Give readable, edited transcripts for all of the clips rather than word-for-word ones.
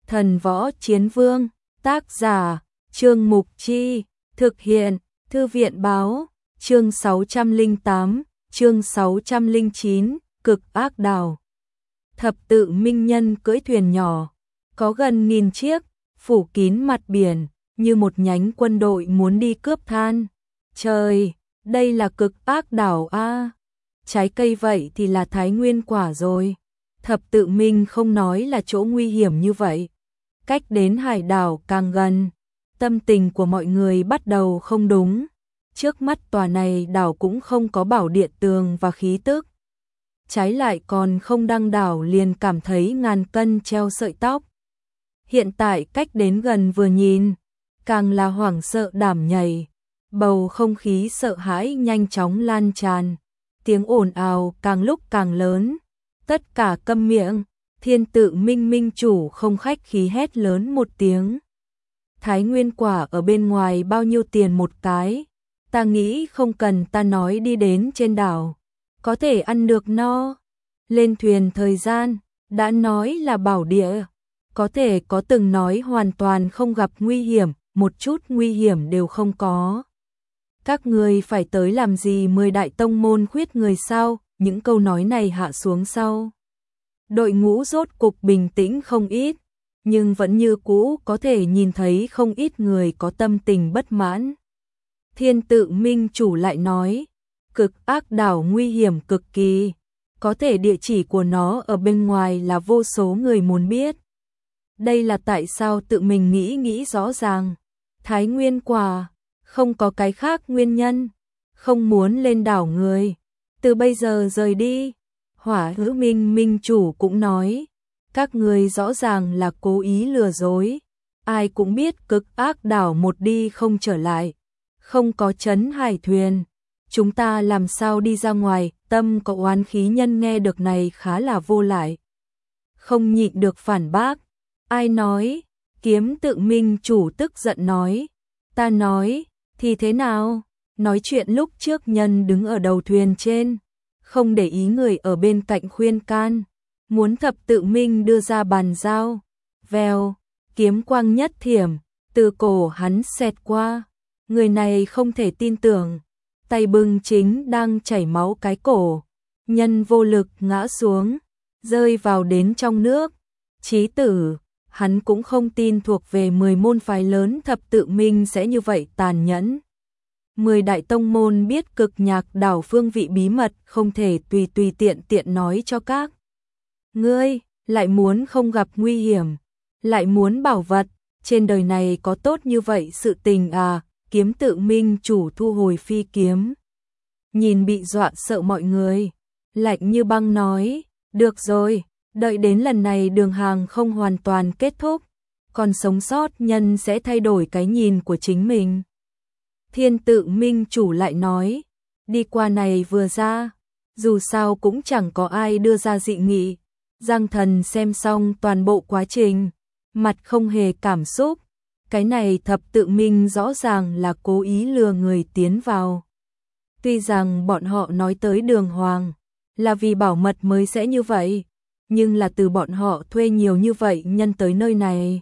Thần Võ Chiến Vương, tác giả, Trương Mục Chi, thực hiện, Thư viện báo, chương 608, chương 609, cực ác đảo. Thập tự minh nhân cưỡi thuyền nhỏ, có gần 1000 chiếc, phủ kín mặt biển, như một nhánh quân đội muốn đi cướp than. Trời, đây là cực ác đảo a. Trái cây vậy thì là Thái Nguyên quả rồi. Thập tự minh không nói là chỗ nguy hiểm như vậy. Cách đến hải đảo càng gần, tâm tình của mọi người bắt đầu không đúng. Trước mắt tòa này đảo cũng không có bảo địa tường và khí tức. Trái lại còn không đăng đảo liền cảm thấy ngàn cân treo sợi tóc. Hiện tại cách đến gần vừa nhìn, càng là hoảng sợ đảm nhảy. Bầu không khí sợ hãi nhanh chóng lan tràn. Tiếng ồn ào càng lúc càng lớn. Tất cả câm miệng, Thiên Tự Minh minh chủ không khách khí hét lớn một tiếng. Thái Nguyên quả ở bên ngoài bao nhiêu tiền một cái? Ta nghĩ không cần ta nói đi đến trên đảo, có thể ăn được no. Lên thuyền thời gian, đã nói là bảo địa, có thể có từng nói hoàn toàn không gặp nguy hiểm, một chút nguy hiểm đều không có. Các người phải tới làm gì 10 đại tông môn khuyết người sao? Những câu nói này hạ xuống sau. Đội ngũ rốt cục bình tĩnh không ít, nhưng vẫn như cũ có thể nhìn thấy không ít người có tâm tình bất mãn. Thiên Tự Minh chủ lại nói, cực ác đảo nguy hiểm cực kỳ, có thể địa chỉ của nó ở bên ngoài là vô số người muốn biết. Đây là tại sao tự mình nghĩ rõ ràng. Thái Nguyên quả, không có cái khác nguyên nhân, không muốn lên đảo người. Từ bây giờ rời đi. Hỏa Hữu Minh minh chủ cũng nói, các người rõ ràng là cố ý lừa dối. Ai cũng biết cực ác đảo một đi không trở lại, không có trấn hải thuyền, chúng ta làm sao đi ra ngoài? Tâm có oán khí nhân nghe được này khá là vô lại, không nhịn được phản bác. Ai nói? Kiếm Tự Minh chủ tức giận nói, ta nói, thì thế nào? Nói chuyện lúc trước nhân đứng ở đầu thuyền trên, không để ý người ở bên cạnh khuyên can, muốn Thập Tự Minh đưa ra bàn giao. Vèo, kiếm quang nhất thiểm, từ cổ hắn xẹt qua. Người này không thể tin tưởng, tay bưng chính đang chảy máu cái cổ, nhân vô lực ngã xuống, rơi vào đến trong nước. Chí tử, hắn cũng không tin thuộc về 10 môn phái lớn Thập Tự Minh sẽ như vậy tàn nhẫn. 10 đại tông môn biết cực nhạc đảo phương vị bí mật, không thể tùy tiện nói cho các ngươi. Lại muốn không gặp nguy hiểm, lại muốn bảo vật, trên đời này có tốt như vậy sự tình à? Kiếm Tự Minh chủ thu hồi phi kiếm, nhìn bị dọa sợ mọi người, lạnh như băng nói, được rồi, đợi đến lần này đường hàng không hoàn toàn kết thúc, còn sống sót nhân sẽ thay đổi cái nhìn của chính mình. Thiên Tự Minh chủ lại nói, đi qua này vừa ra, dù sao cũng chẳng có ai đưa ra dị nghị. Giang Thần xem xong toàn bộ quá trình, mặt không hề cảm xúc. Cái này Thập Tự Minh rõ ràng là cố ý lừa người tiến vào. Tuy rằng bọn họ nói tới đường hoàng, là vì bảo mật mới sẽ như vậy, nhưng là từ bọn họ thuê nhiều như vậy nhân tới nơi này.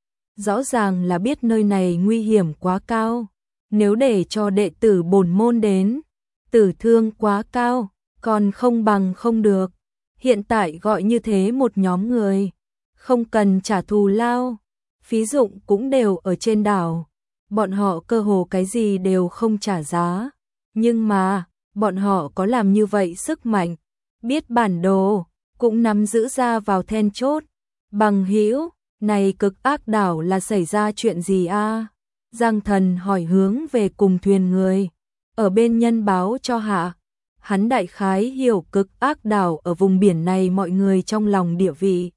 Rõ ràng là biết nơi này nguy hiểm quá cao. Nếu để cho đệ tử bổn môn đến, tử thương quá cao, còn không bằng không được. Hiện tại gọi như thế một nhóm người, không cần trả thù lao, phí dụng cũng đều ở trên đảo. Bọn họ cơ hồ cái gì đều không trả giá. Nhưng mà, bọn họ có làm như vậy sức mạnh, biết bản đồ, cũng nắm giữ ra vào then chốt. Bằng hữu, này cực ác đảo là xảy ra chuyện gì a? Giang Thần hỏi hướng về cùng thuyền người, ở bên nhân báo cho hạ. Hắn đại khái hiểu cực ác đảo ở vùng biển này mọi người trong lòng địa vị.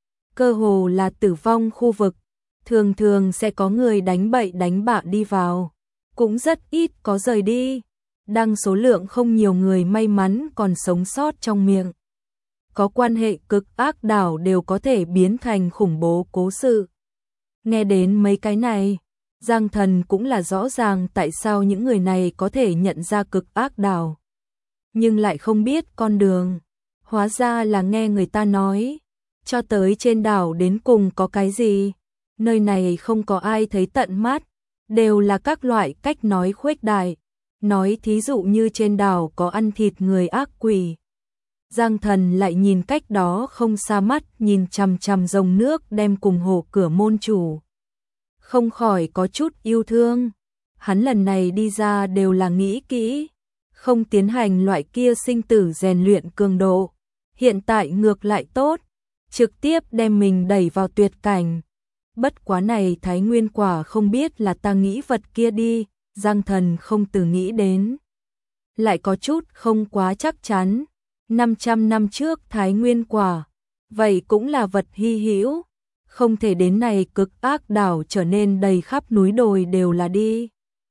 Cơ hồ là tử vong khu vực, thường thường sẽ có người đánh bậy đánh bạ đi vào, cũng rất ít có rời đi. Đăng số lượng không nhiều người may mắn còn sống sót trong miệng. Có quan hệ cực ác đảo đều có thể biến thành khủng bố cố sự. Nghe đến mấy cái này, Giang Thần cũng là rõ ràng tại sao những người này có thể nhận ra cực ác đảo, nhưng lại không biết con đường. Hóa ra là nghe người ta nói, cho tới trên đảo đến cùng có cái gì? Nơi này không có ai thấy tận mắt, đều là các loại cách nói khuếch đại. Nói thí dụ như trên đảo có ăn thịt người ác quỷ. Giang Thần lại nhìn cách đó không xa mắt nhìn chằm chằm dòng nước đem cùng hồ cửa môn chủ. Không khỏi có chút yêu thương. Hắn lần này đi ra đều là nghĩ kỹ, không tiến hành loại kia sinh tử rèn luyện cường độ. Hiện tại ngược lại tốt, trực tiếp đem mình đẩy vào tuyệt cảnh. Bất quá này Thái Nguyên quả không biết là ta nghĩ vật kia đi, Giang Thần không từ nghĩ đến. Lại có chút không quá chắc chắn, 500 năm trước Thái Nguyên quả, vậy cũng là vật hy hữu, không thể đến này cực ác đảo trở nên đầy khắp núi đồi đều là đi.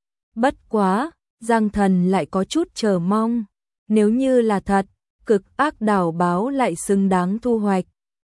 Bất quá, Giang Thần lại có chút chờ mong, nếu như là thật, cực ác đảo báo lại xứng đáng thu hoạch.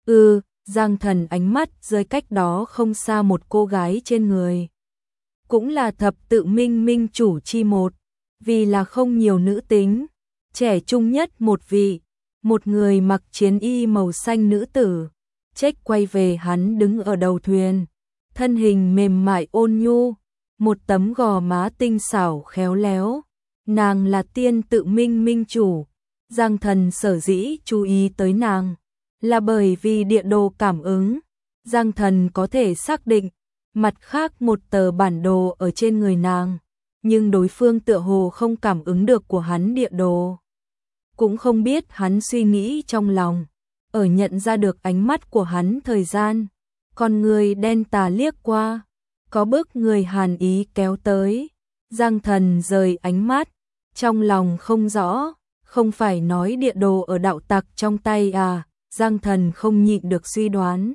Giang Thần ánh mắt rơi cách đó không xa một cô gái trên người. Cũng là thập tự minh minh chủ chi một, vì là không nhiều nữ tính, trẻ trung nhất một vị, một người mặc chiến y màu xanh nữ tử, chếch quay về hắn đứng ở đầu thuyền, thân hình mềm mại ôn nhu, một tấm gò má tinh xảo khéo léo, nàng là tiên tự minh minh chủ. Giang Thần sở dĩ chú ý tới nàng, là bởi vì địa đồ cảm ứng, Giang Thần có thể xác định, mặt khác một tờ bản đồ ở trên người nàng, nhưng đối phương tựa hồ không cảm ứng được của hắn địa đồ. Cũng không biết hắn suy nghĩ trong lòng, ở nhận ra được ánh mắt của hắn thời gian, con người đen tà liếc qua, có bức người hàn ý kéo tới, Giang Thần rời ánh mắt, trong lòng không rõ, không phải nói địa đồ ở đạo tặc trong tay à, Giang Thần không nhịn được suy đoán.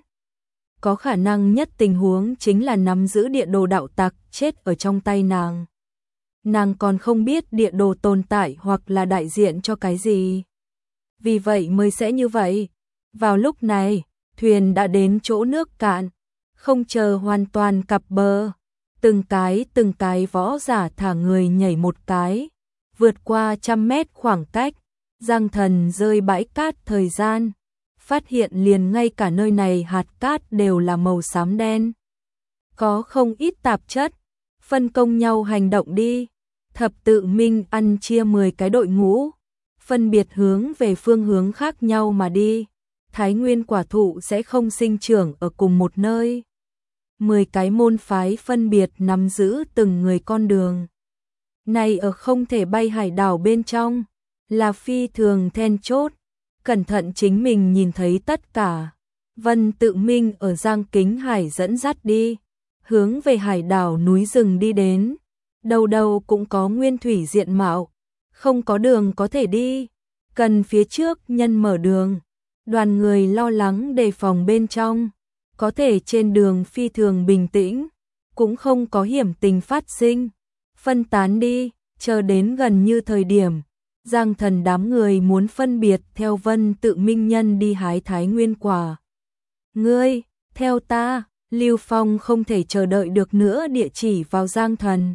Có khả năng nhất tình huống chính là nắm giữ địa đồ đạo tặc chết ở trong tay nàng. Nàng còn không biết địa đồ tồn tại hoặc là đại diện cho cái gì. Vì vậy mới sẽ như vậy. Vào lúc này, thuyền đã đến chỗ nước cạn, không chờ hoàn toàn cập bờ. Từng cái võ giả thả người nhảy một cái, vượt qua 100 mét khoảng cách, Giang Thần rơi bãi cát thời gian, phát hiện liền ngay cả nơi này hạt cát đều là màu xám đen. Có không ít tạp chất, phân công nhau hành động đi. Thập tự minh ăn chia 10 cái đội ngũ, phân biệt hướng về phương hướng khác nhau mà đi. Thái Nguyên quả thụ sẽ không sinh trưởng ở cùng một nơi. 10 cái môn phái phân biệt nắm giữ từng người con đường. Này ở không thể bay hải đảo bên trong, là phi thường then chốt, cẩn thận chính mình nhìn thấy tất cả. Vân Tự Minh ở Giang Kính Hải dẫn dắt đi, hướng về hải đảo núi rừng đi đến. Đầu đầu cũng có nguyên thủy diện mạo, không có đường có thể đi, cần phía trước nhân mở đường. Đoàn người lo lắng đề phòng bên trong, có thể trên đường phi thường bình tĩnh, cũng không có hiểm tình phát sinh. Phân tán đi, chờ đến gần như thời điểm, Giang Thần đám người muốn phân biệt theo Vân Tự Minh nhân đi hái Thái Nguyên quả. Ngươi, theo ta, Lưu Phong không thể chờ đợi được nữa địa chỉ vào Giang Thần.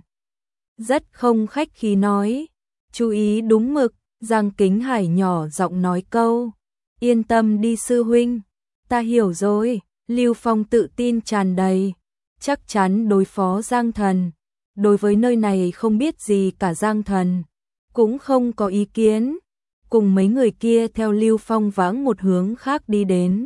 Rất không khách khí nói, chú ý đúng mực, Giang Kính Hải nhỏ giọng nói câu, yên tâm đi sư huynh, ta hiểu rồi. Lưu Phong tự tin tràn đầy, chắc chắn đối phó Giang Thần. Đối với nơi này không biết gì cả Giang Thần, cũng không có ý kiến, cùng mấy người kia theo Lưu Phong vãng một hướng khác đi đến.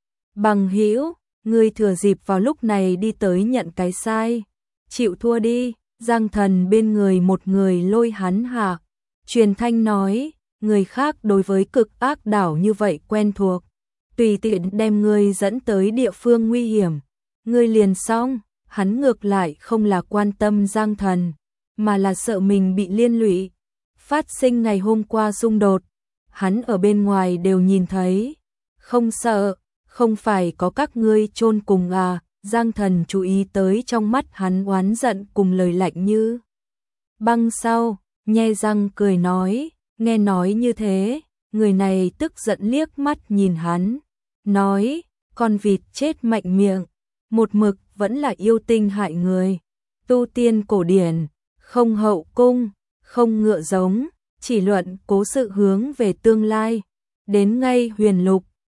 Bằng hữu, ngươi thừa dịp vào lúc này đi tới nhận cái sai, chịu thua đi. Giang Thần bên người một người lôi hắn hạ, truyền thanh nói, người khác đối với cực ác đảo như vậy quen thuộc, tùy tiện đem ngươi dẫn tới địa phương nguy hiểm, ngươi liền xong. Hắn ngược lại không là quan tâm Giang Thần, mà là sợ mình bị liên lụy. Phát sinh ngày hôm qua xung đột, hắn ở bên ngoài đều nhìn thấy, không sợ, không phải có các ngươi chôn cùng à. Giang Thần chú ý tới trong mắt hắn oán giận cùng lời lạnh như băng sau, nhe răng cười nói, nghe nói như thế, người này tức giận liếc mắt nhìn hắn, nói, con vịt chết mạnh miệng, một mực vẫn là yêu tinh hại người, tu tiên cổ điển, không hậu cung, không ngựa giống, chỉ luận cố sự hướng về tương lai, đến ngay huyền lục,